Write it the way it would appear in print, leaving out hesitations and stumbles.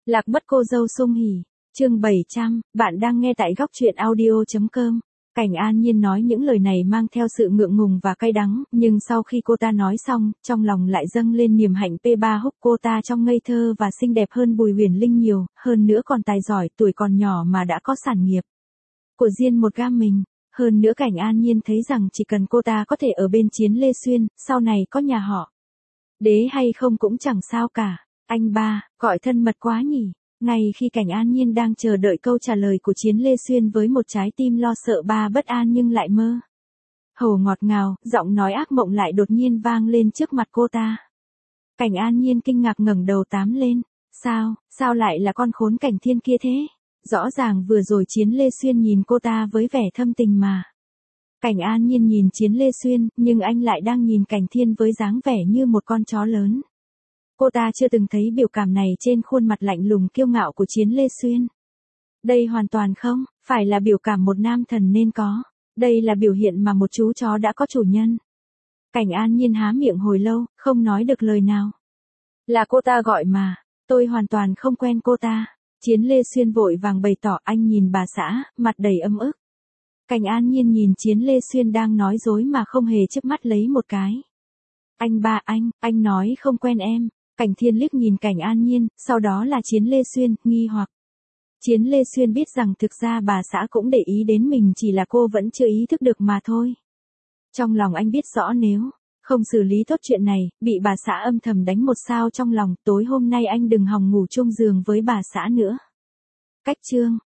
Lạc mất cô dâu sum hỉ. Chương 700, bạn đang nghe tại góc truyện audio.com. Cảnh An Nhiên nói những lời này mang theo sự ngượng ngùng và cay đắng, nhưng sau khi cô ta nói xong, trong lòng lại dâng lên niềm hạnh P3 húc cô ta trong ngây thơ và xinh đẹp hơn Bùi Huyền Linh nhiều, hơn nữa còn tài giỏi, tuổi còn nhỏ mà đã có sản nghiệp của riêng một gam mình. Hơn nữa Cảnh An Nhiên thấy rằng chỉ cần cô ta có thể ở bên Chiến Lê Xuyên, sau này có nhà họ Đế hay không cũng chẳng sao cả. Anh ba, gọi thân mật quá nhỉ. Ngay khi Cảnh An Nhiên đang chờ đợi câu trả lời của Chiến Lê Xuyên với một trái tim lo sợ ba bất an nhưng lại mơ hồ ngọt ngào, giọng nói ác mộng lại đột nhiên vang lên trước mặt cô ta. Cảnh An Nhiên kinh ngạc ngẩng đầu tám lên. Sao lại là con khốn Cảnh Thiên kia thế? Rõ ràng vừa rồi Chiến Lê Xuyên nhìn cô ta với vẻ thâm tình mà. Cảnh An Nhiên nhìn Chiến Lê Xuyên, nhưng anh lại đang nhìn Cảnh Thiên với dáng vẻ như một con chó lớn. Cô ta chưa từng thấy biểu cảm này trên khuôn mặt lạnh lùng kiêu ngạo của Chiến Lê Xuyên. Đây hoàn toàn không phải là biểu cảm một nam thần nên có. Đây là biểu hiện mà một chú chó đã có chủ nhân. Cảnh An Nhiên há miệng hồi lâu, không nói được lời nào. Là cô ta gọi mà, tôi hoàn toàn không quen cô ta. Chiến Lê Xuyên vội vàng bày tỏ anh nhìn bà xã, mặt đầy ấm ức. Cảnh An Nhiên nhìn Chiến Lê Xuyên đang nói dối mà không hề chớp mắt lấy một cái. Anh ba anh nói không quen em. Cảnh Thiên liếc nhìn Cảnh An Nhiên, sau đó là Chiến Lê Xuyên, nghi hoặc. Chiến Lê Xuyên biết rằng thực ra bà xã cũng để ý đến mình, chỉ là cô vẫn chưa ý thức được mà thôi. Trong lòng anh biết rõ nếu không xử lý tốt chuyện này, bị bà xã âm thầm đánh một sao trong lòng, tối hôm nay anh đừng hòng ngủ chung giường với bà xã nữa. Cách chương